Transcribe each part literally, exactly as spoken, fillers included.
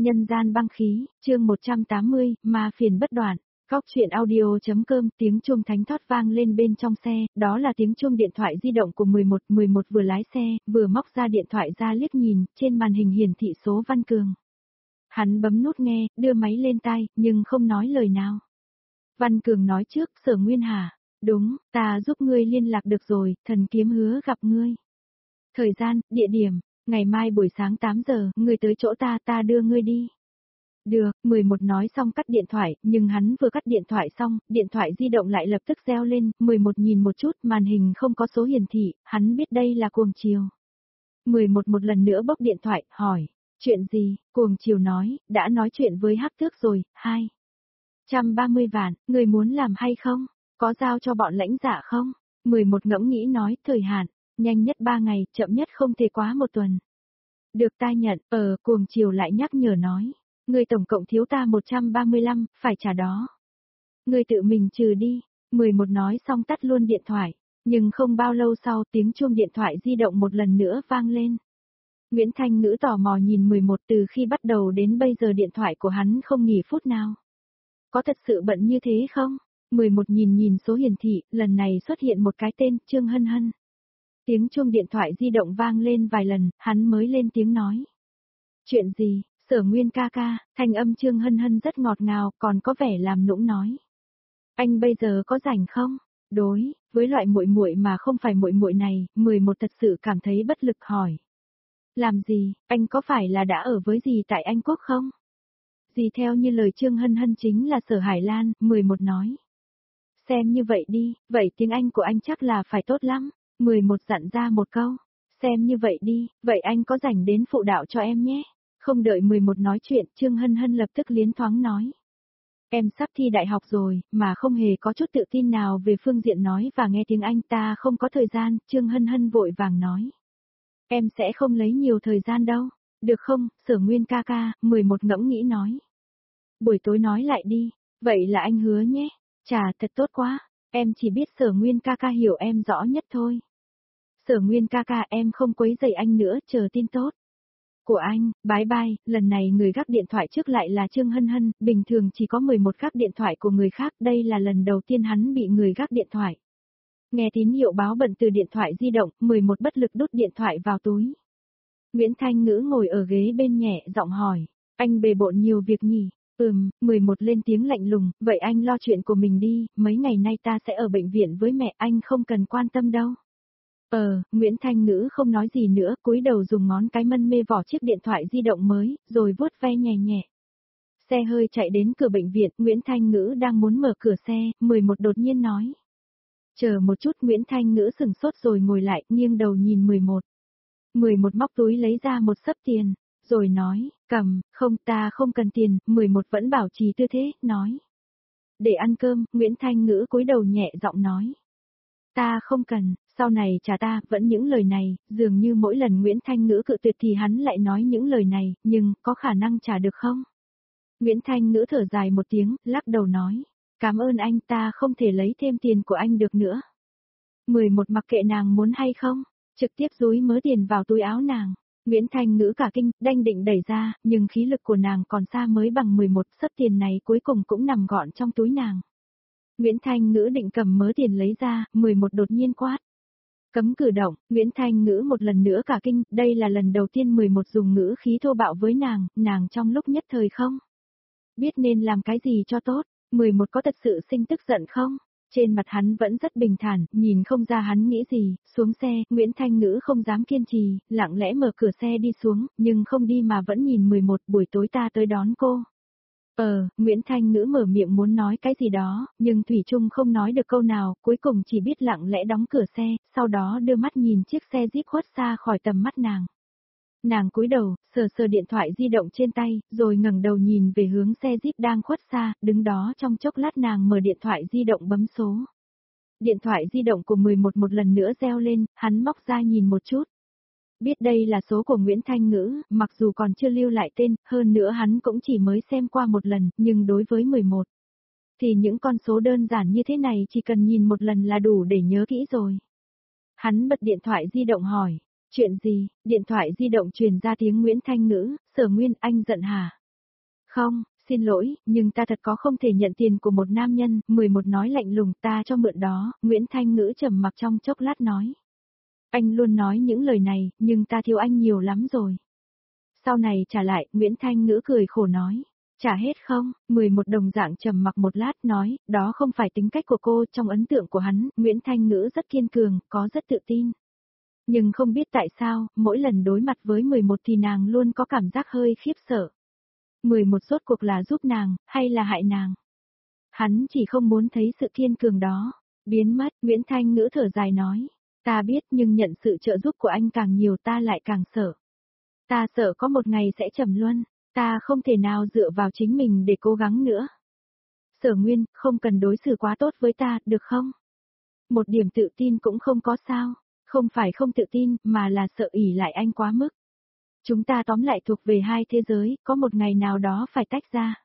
Nhân gian băng khí, chương một trăm tám mươi, ma phiền bất đoạn. Góc truyện audio.com, tiếng chuông thánh thót vang lên bên trong xe, đó là tiếng chuông điện thoại di động của mười một, mười một vừa lái xe, vừa móc ra điện thoại ra liếc nhìn, trên màn hình hiển thị số Văn Cường. Hắn bấm nút nghe, đưa máy lên tai, nhưng không nói lời nào. Văn Cường nói trước, Sở Nguyên hả? Đúng, ta giúp ngươi liên lạc được rồi, thần kiếm hứa gặp ngươi. Thời gian, địa điểm, ngày mai buổi sáng tám giờ, ngươi tới chỗ ta, ta đưa ngươi đi. Được, mười một nói xong cắt điện thoại, nhưng hắn vừa cắt điện thoại xong, điện thoại di động lại lập tức reo lên, mười một nhìn một chút, màn hình không có số hiển thị, hắn biết đây là Cuồng Chiều. mười một một lần nữa bốc điện thoại, hỏi, chuyện gì? Cuồng Chiều nói, đã nói chuyện với Hắc Tước rồi, hai trăm ba mươi vạn, người muốn làm hay không? Có giao cho bọn lãnh dạ không? mười một ngẫm nghĩ nói, thời hạn, nhanh nhất ba ngày, chậm nhất không thể quá một tuần. Được ta nhận, ờ, Cuồng Chiều lại nhắc nhở nói. Ngươi tổng cộng thiếu ta một trăm ba mươi lăm, phải trả đó. Ngươi tự mình trừ đi. mười một nói xong tắt luôn điện thoại. Nhưng không bao lâu sau tiếng chuông điện thoại di động một lần nữa vang lên. Nguyễn Thanh Ngữ tò mò nhìn mười một từ khi bắt đầu đến bây giờ điện thoại của hắn không nghỉ phút nào. Có thật sự bận như thế không? mười một nhìn nhìn số hiển thị, lần này xuất hiện một cái tên, Trương Hân Hân. Tiếng chuông điện thoại di động vang lên vài lần, hắn mới lên tiếng nói. Chuyện gì? Sở Nguyên ca ca, thanh âm Trương Hân Hân rất ngọt ngào, còn có vẻ làm nũng nói. Anh bây giờ có rảnh không? Đối, với loại muội muội mà không phải muội muội này, mười một thật sự cảm thấy bất lực hỏi. Làm gì, anh có phải là đã ở với gì tại Anh Quốc không? Dì theo như lời Trương Hân Hân chính là Sở Hải Lan, mười một nói. Xem như vậy đi, vậy tiếng Anh của anh chắc là phải tốt lắm, mười một dặn ra một câu. Xem như vậy đi, vậy anh có rảnh đến phụ đạo cho em nhé. Không đợi mười một nói chuyện, Trương Hân Hân lập tức liến thoáng nói. Em sắp thi đại học rồi, mà không hề có chút tự tin nào về phương diện nói và nghe tiếng Anh, ta không có thời gian, Trương Hân Hân vội vàng nói. Em sẽ không lấy nhiều thời gian đâu, được không, Sở Nguyên ca ca, mười một ngẫm nghĩ nói. Buổi tối nói lại đi, vậy là anh hứa nhé, chà thật tốt quá, em chỉ biết Sở Nguyên ca ca hiểu em rõ nhất thôi. Sở Nguyên ca ca em không quấy rầy anh nữa, chờ tin tốt. Của anh, bye bye, lần này người gác điện thoại trước lại là Trương Hân Hân, bình thường chỉ có mười một gác điện thoại của người khác, đây là lần đầu tiên hắn bị người gác điện thoại. Nghe tín hiệu báo bận từ điện thoại di động, mười một bất lực đút điện thoại vào túi. Nguyễn Thanh Ngữ ngồi ở ghế bên nhẹ giọng hỏi, anh bề bộn nhiều việc nhỉ? Ừm, mười một lên tiếng lạnh lùng, vậy anh lo chuyện của mình đi, mấy ngày nay ta sẽ ở bệnh viện với mẹ, anh không cần quan tâm đâu. Ờ, Nguyễn Thanh Ngữ không nói gì nữa, cúi đầu dùng ngón cái mân mê vỏ chiếc điện thoại di động mới, rồi vuốt ve nhẹ nhẹ. Xe hơi chạy đến cửa bệnh viện, Nguyễn Thanh Ngữ đang muốn mở cửa xe, mười một đột nhiên nói. Chờ một chút, Nguyễn Thanh Ngữ sừng sốt rồi ngồi lại, nghiêng đầu nhìn mười một. mười một móc túi lấy ra một xấp tiền, rồi nói, cầm, không ta không cần tiền, mười một vẫn bảo trì tư thế, nói. Để ăn cơm, Nguyễn Thanh Ngữ cúi đầu nhẹ giọng nói. Ta không cần, sau này trả ta, vẫn những lời này, dường như mỗi lần Nguyễn Thanh Ngữ cự tuyệt thì hắn lại nói những lời này, nhưng, có khả năng trả được không? Nguyễn Thanh Ngữ thở dài một tiếng, lắc đầu nói, cảm ơn anh, ta không thể lấy thêm tiền của anh được nữa. mười một mặc kệ nàng muốn hay không, trực tiếp dúi mớ tiền vào túi áo nàng. Nguyễn Thanh Ngữ cả kinh, đanh định đẩy ra, nhưng khí lực của nàng còn xa mới bằng mười một, sấp tiền này cuối cùng cũng nằm gọn trong túi nàng. Nguyễn Thanh Ngữ định cầm mớ tiền lấy ra, mười một đột nhiên quát. Cấm cử động, Nguyễn Thanh Ngữ một lần nữa cả kinh, đây là lần đầu tiên mười một dùng ngữ khí thô bạo với nàng, nàng trong lúc nhất thời không biết nên làm cái gì cho tốt, mười một có thật sự sinh tức giận không? Trên mặt hắn vẫn rất bình thản, nhìn không ra hắn nghĩ gì, xuống xe, Nguyễn Thanh Ngữ không dám kiên trì, lặng lẽ mở cửa xe đi xuống, nhưng không đi mà vẫn nhìn mười một, buổi tối ta tới đón cô. Ờ, Nguyễn Thanh Ngữ mở miệng muốn nói cái gì đó, nhưng Thủy Trung không nói được câu nào, cuối cùng chỉ biết lặng lẽ đóng cửa xe, sau đó đưa mắt nhìn chiếc xe Jeep khuất xa khỏi tầm mắt nàng. Nàng cúi đầu, sờ sờ điện thoại di động trên tay, rồi ngẩng đầu nhìn về hướng xe Jeep đang khuất xa, đứng đó trong chốc lát nàng mở điện thoại di động bấm số. Điện thoại di động của mười một một lần nữa reo lên, hắn móc ra nhìn một chút. Biết đây là số của Nguyễn Thanh Ngữ, mặc dù còn chưa lưu lại tên, hơn nữa hắn cũng chỉ mới xem qua một lần, nhưng đối với mười một, thì những con số đơn giản như thế này chỉ cần nhìn một lần là đủ để nhớ kỹ rồi. Hắn bật điện thoại di động hỏi, chuyện gì, điện thoại di động truyền ra tiếng Nguyễn Thanh Ngữ, Sở Nguyên anh giận hả? Không, xin lỗi, nhưng ta thật có không thể nhận tiền của một nam nhân, mười một nói lạnh lùng, ta cho mượn đó, Nguyễn Thanh Ngữ trầm mặc trong chốc lát nói. Anh luôn nói những lời này, nhưng ta thiếu anh nhiều lắm rồi. Sau này trả lại, Nguyễn Thanh Ngữ cười khổ nói. Trả hết không? mười một đồng dạng trầm mặc một lát nói, đó không phải tính cách của cô, trong ấn tượng của hắn, Nguyễn Thanh Ngữ rất kiên cường, có rất tự tin. Nhưng không biết tại sao, mỗi lần đối mặt với mười một thì nàng luôn có cảm giác hơi khiếp sợ. mười một rốt cuộc là giúp nàng, hay là hại nàng? Hắn chỉ không muốn thấy sự kiên cường đó. Biến mất, Nguyễn Thanh Ngữ thở dài nói. Ta biết nhưng nhận sự trợ giúp của anh càng nhiều ta lại càng sợ. Ta sợ có một ngày sẽ trầm luân, ta không thể nào dựa vào chính mình để cố gắng nữa. Sở Nguyên, không cần đối xử quá tốt với ta, được không? Một điểm tự tin cũng không có sao, không phải không tự tin, mà là sợ ỷ lại anh quá mức. Chúng ta tóm lại thuộc về hai thế giới, có một ngày nào đó phải tách ra.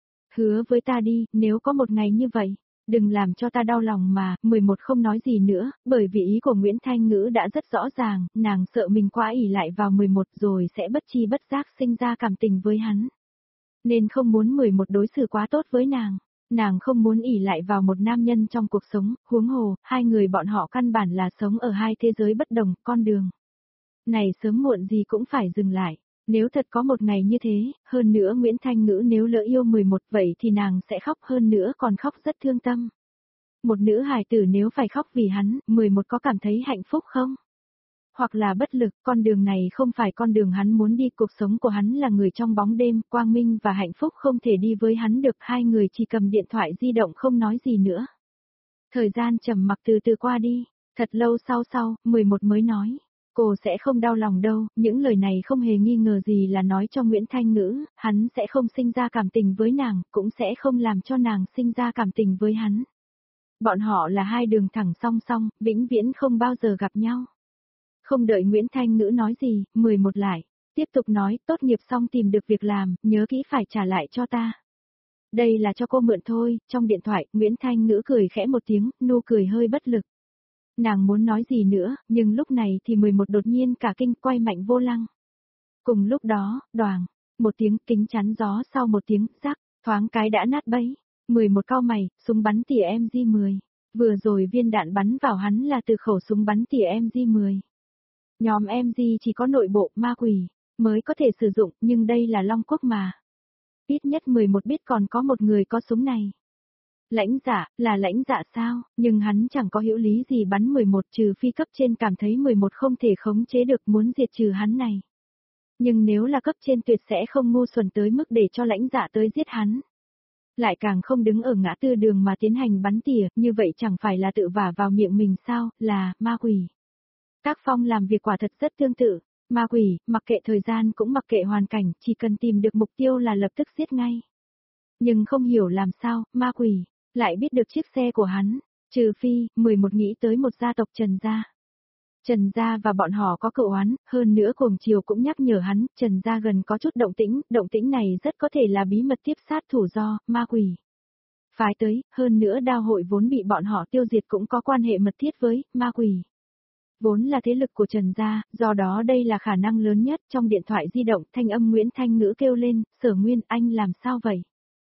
Hứa với ta đi, nếu có một ngày như vậy, đừng làm cho ta đau lòng mà, mười một không nói gì nữa, bởi vì ý của Nguyễn Thanh Ngữ đã rất rõ ràng, nàng sợ mình quá ỷ lại vào mười một rồi sẽ bất chi bất giác sinh ra cảm tình với hắn. Nên không muốn mười một đối xử quá tốt với nàng, nàng không muốn ỷ lại vào một nam nhân trong cuộc sống, huống hồ, hai người bọn họ căn bản là sống ở hai thế giới bất đồng, con đường này sớm muộn gì cũng phải dừng lại. Nếu thật có một ngày như thế, hơn nữa Nguyễn Thanh Ngữ nếu lỡ yêu mười một vậy thì nàng sẽ khóc hơn nữa còn khóc rất thương tâm. Một nữ hài tử nếu phải khóc vì hắn, mười một có cảm thấy hạnh phúc không? Hoặc là bất lực, con đường này không phải con đường hắn muốn đi, cuộc sống của hắn là người trong bóng đêm, quang minh và hạnh phúc không thể đi với hắn được, hai người chỉ cầm điện thoại di động không nói gì nữa. Thời gian trầm mặc từ từ qua đi, thật lâu sau sau, mười một mới nói. Cô sẽ không đau lòng đâu, những lời này không hề nghi ngờ gì là nói cho Nguyễn Thanh Ngữ, hắn sẽ không sinh ra cảm tình với nàng, cũng sẽ không làm cho nàng sinh ra cảm tình với hắn. Bọn họ là hai đường thẳng song song, vĩnh viễn không bao giờ gặp nhau. Không đợi Nguyễn Thanh Ngữ nói gì, mười một lại, tiếp tục nói, tốt nghiệp xong tìm được việc làm, nhớ kỹ phải trả lại cho ta. Đây là cho cô mượn thôi, trong điện thoại, Nguyễn Thanh Ngữ cười khẽ một tiếng, nụ cười hơi bất lực. Nàng muốn nói gì nữa, nhưng lúc này thì mười một đột nhiên cả kinh quay mạnh vô lăng. Cùng lúc đó, đoàng, một tiếng kính chắn gió sau một tiếng rắc, thoáng cái đã nát bấy. mười một cau mày, súng bắn tỉa em gi mười. Vừa rồi viên đạn bắn vào hắn là từ khẩu súng bắn tỉa em gi mười. Nhóm em gi chỉ có nội bộ ma quỷ mới có thể sử dụng, nhưng đây là Long Quốc mà. Ít nhất mười một biết còn có một người có súng này. Lãnh dạ, là lãnh dạ sao, nhưng hắn chẳng có hữu lý gì bắn mười một trừ phi cấp trên cảm thấy mười một không thể khống chế được muốn diệt trừ hắn này. Nhưng nếu là cấp trên tuyệt sẽ không ngu xuẩn tới mức để cho lãnh dạ tới giết hắn. Lại càng không đứng ở ngã tư đường mà tiến hành bắn tỉa, như vậy chẳng phải là tự vả vào miệng mình sao, là, ma quỷ. Tác phong làm việc quả thật rất tương tự, ma quỷ, mặc kệ thời gian cũng mặc kệ hoàn cảnh, chỉ cần tìm được mục tiêu là lập tức giết ngay. Nhưng không hiểu làm sao, ma quỷ lại biết được chiếc xe của hắn, trừ phi, mười một nghĩ tới một gia tộc Trần gia. Trần gia và bọn họ có cựu oán, hơn nữa cuồng chiều cũng nhắc nhở hắn, Trần gia gần có chút động tĩnh, động tĩnh này rất có thể là bí mật tiếp sát thủ do, ma quỷ. Phái tới, hơn nữa đao hội vốn bị bọn họ tiêu diệt cũng có quan hệ mật thiết với, ma quỷ. Vốn là thế lực của Trần gia, do đó đây là khả năng lớn nhất. Trong điện thoại di động, thanh âm Nguyễn Thanh Ngữ kêu lên, Sở Nguyên, anh làm sao vậy?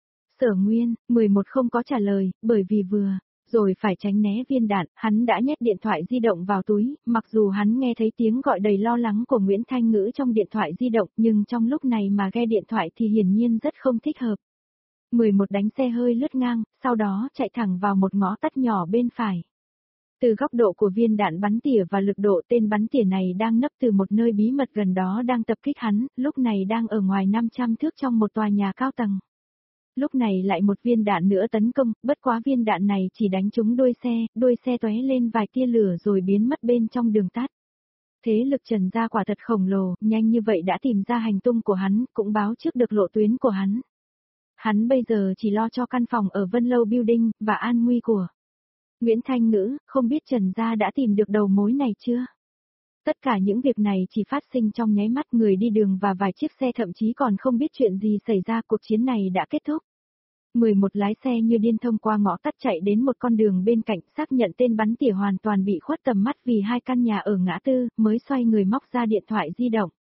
Sở Nguyên, mười một không có trả lời, bởi vì vừa rồi phải tránh né viên đạn, hắn đã nhét điện thoại di động vào túi, mặc dù hắn nghe thấy tiếng gọi đầy lo lắng của Nguyễn Thanh Ngữ trong điện thoại di động, nhưng trong lúc này mà nghe điện thoại thì hiển nhiên rất không thích hợp. mười một đánh xe hơi lướt ngang, sau đó chạy thẳng vào một ngõ tắt nhỏ bên phải. Từ góc độ của viên đạn bắn tỉa và lực độ, tên bắn tỉa này đang nấp từ một nơi bí mật gần đó đang tập kích hắn, lúc này đang ở ngoài năm trăm thước trong một tòa nhà cao tầng. Lúc này lại một viên đạn nữa tấn công, bất quá viên đạn này chỉ đánh trúng đuôi xe, đuôi xe tóe lên vài tia lửa rồi biến mất bên trong đường tắt. Thế lực Trần gia quả thật khổng lồ, nhanh như vậy đã tìm ra hành tung của hắn, cũng báo trước được lộ tuyến của hắn. Hắn bây giờ chỉ lo cho căn phòng ở Vân Lâu Building, và an nguy của Nguyễn Thanh Ngữ, không biết Trần gia đã tìm được đầu mối này chưa? Tất cả những việc này chỉ phát sinh trong nháy mắt, người đi đường và vài chiếc xe thậm chí còn không biết chuyện gì xảy ra, cuộc chiến này đã kết thúc. mười một lái xe như điên thông qua ngõ tắt chạy đến một con đường bên cạnh, xác nhận tên bắn tỉa hoàn toàn bị khuất tầm mắt vì hai căn nhà ở ngã tư, mới xoay người móc ra điện thoại di động.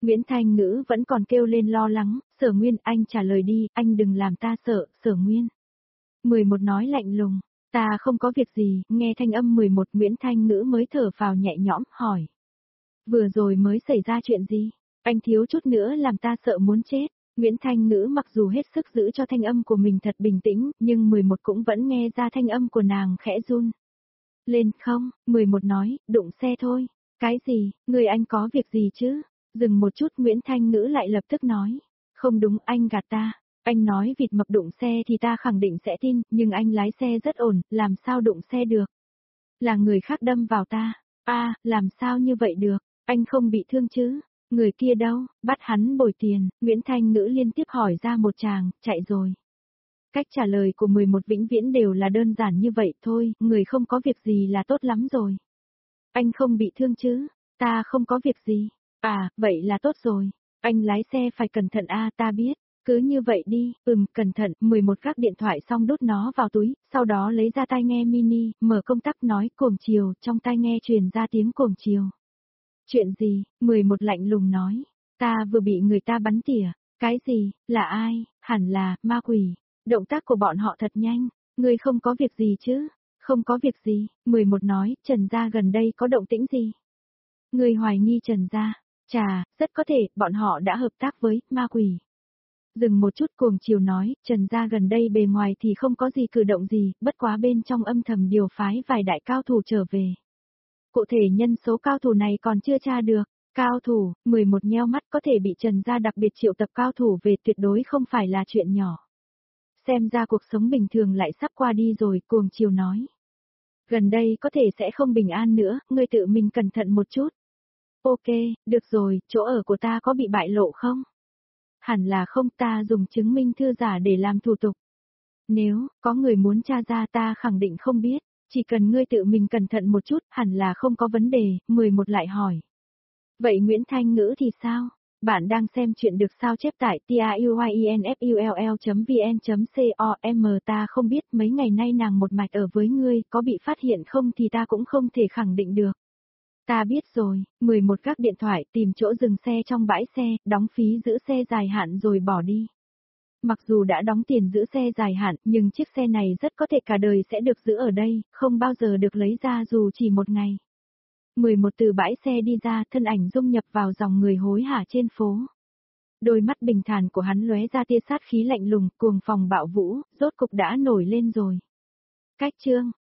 Nguyễn Thanh Ngữ vẫn còn kêu lên lo lắng, Sở Nguyên, anh trả lời đi, anh đừng làm ta sợ, Sở Nguyên. mười một nói lạnh lùng, ta không có việc gì, nghe thanh âm mười một Nguyễn Thanh Ngữ mới thở phào nhẹ nhõm, hỏi. Vừa rồi mới xảy ra chuyện gì? Anh thiếu chút nữa làm ta sợ muốn chết. Nguyễn Thanh Ngữ mặc dù hết sức giữ cho thanh âm của mình thật bình tĩnh, nhưng mười một cũng vẫn nghe ra thanh âm của nàng khẽ run. Lên không, mười một nói, đụng xe thôi. Cái gì, người anh có việc gì chứ? Dừng một chút Nguyễn Thanh Ngữ lại lập tức nói. Không đúng, anh gạt ta. Anh nói vịt mập đụng xe thì ta khẳng định sẽ tin, nhưng anh lái xe rất ổn, làm sao đụng xe được? Là người khác đâm vào ta. À, làm sao như vậy được? Anh không bị thương chứ? Người kia đâu? Bắt hắn bồi tiền. Nguyễn Thanh Ngữ liên tiếp hỏi ra một tràng, chạy rồi. Cách trả lời của mười một vĩnh viễn đều là đơn giản như vậy thôi, người không có việc gì là tốt lắm rồi. Anh không bị thương chứ? Ta không có việc gì. À, vậy là tốt rồi. Anh lái xe phải cẩn thận a, ta biết. Cứ như vậy đi, ừm, cẩn thận, mười một gác điện thoại xong đút nó vào túi, sau đó lấy ra tai nghe mini, mở công tắc nói cuồng chiều, trong tai nghe truyền ra tiếng cuồng chiều. Chuyện gì? mười một lạnh lùng nói. Ta vừa bị người ta bắn tỉa. Cái gì? Là ai? Hẳn là, ma quỷ. Động tác của bọn họ thật nhanh. Ngươi không có việc gì chứ? Không có việc gì. mười một nói, Trần gia gần đây có động tĩnh gì? Ngươi hoài nghi Trần gia. Chà, rất có thể, bọn họ đã hợp tác với, ma quỷ. Dừng một chút cuồng chiều nói, Trần gia gần đây bề ngoài thì không có gì cử động gì, bất quá bên trong âm thầm điều phái vài đại cao thủ trở về. Cụ thể nhân số cao thủ này còn chưa tra được. Cao thủ, mười một nheo mắt có thể bị Trần gia đặc biệt triệu tập cao thủ về tuyệt đối không phải là chuyện nhỏ. Xem ra cuộc sống bình thường lại sắp qua đi rồi, cuồng chiều nói. Gần đây có thể sẽ không bình an nữa, ngươi tự mình cẩn thận một chút. Ok, được rồi, chỗ ở của ta có bị bại lộ không? Hẳn là không, ta dùng chứng minh thư giả để làm thủ tục. Nếu có người muốn tra ra ta khẳng định không biết, chỉ cần ngươi tự mình cẩn thận một chút, hẳn là không có vấn đề, mười một lại hỏi. Vậy Nguyễn Thanh Ngữ thì sao? Bạn đang xem chuyện được sao chép tại truyenfull chấm vn chấm com, ta không biết mấy ngày nay nàng một mạch ở với ngươi, có bị phát hiện không thì ta cũng không thể khẳng định được. Ta biết rồi, mười một gác điện thoại tìm chỗ dừng xe trong bãi xe, đóng phí giữ xe dài hạn rồi bỏ đi. Mặc dù đã đóng tiền giữ xe dài hạn, nhưng chiếc xe này rất có thể cả đời sẽ được giữ ở đây, không bao giờ được lấy ra dù chỉ một ngày. mười một từ bãi xe đi ra, thân ảnh dung nhập vào dòng người hối hả trên phố. Đôi mắt bình thản của hắn lóe ra tia sát khí lạnh lùng, cuồng phòng bạo vũ, rốt cục đã nổi lên rồi. Cách chương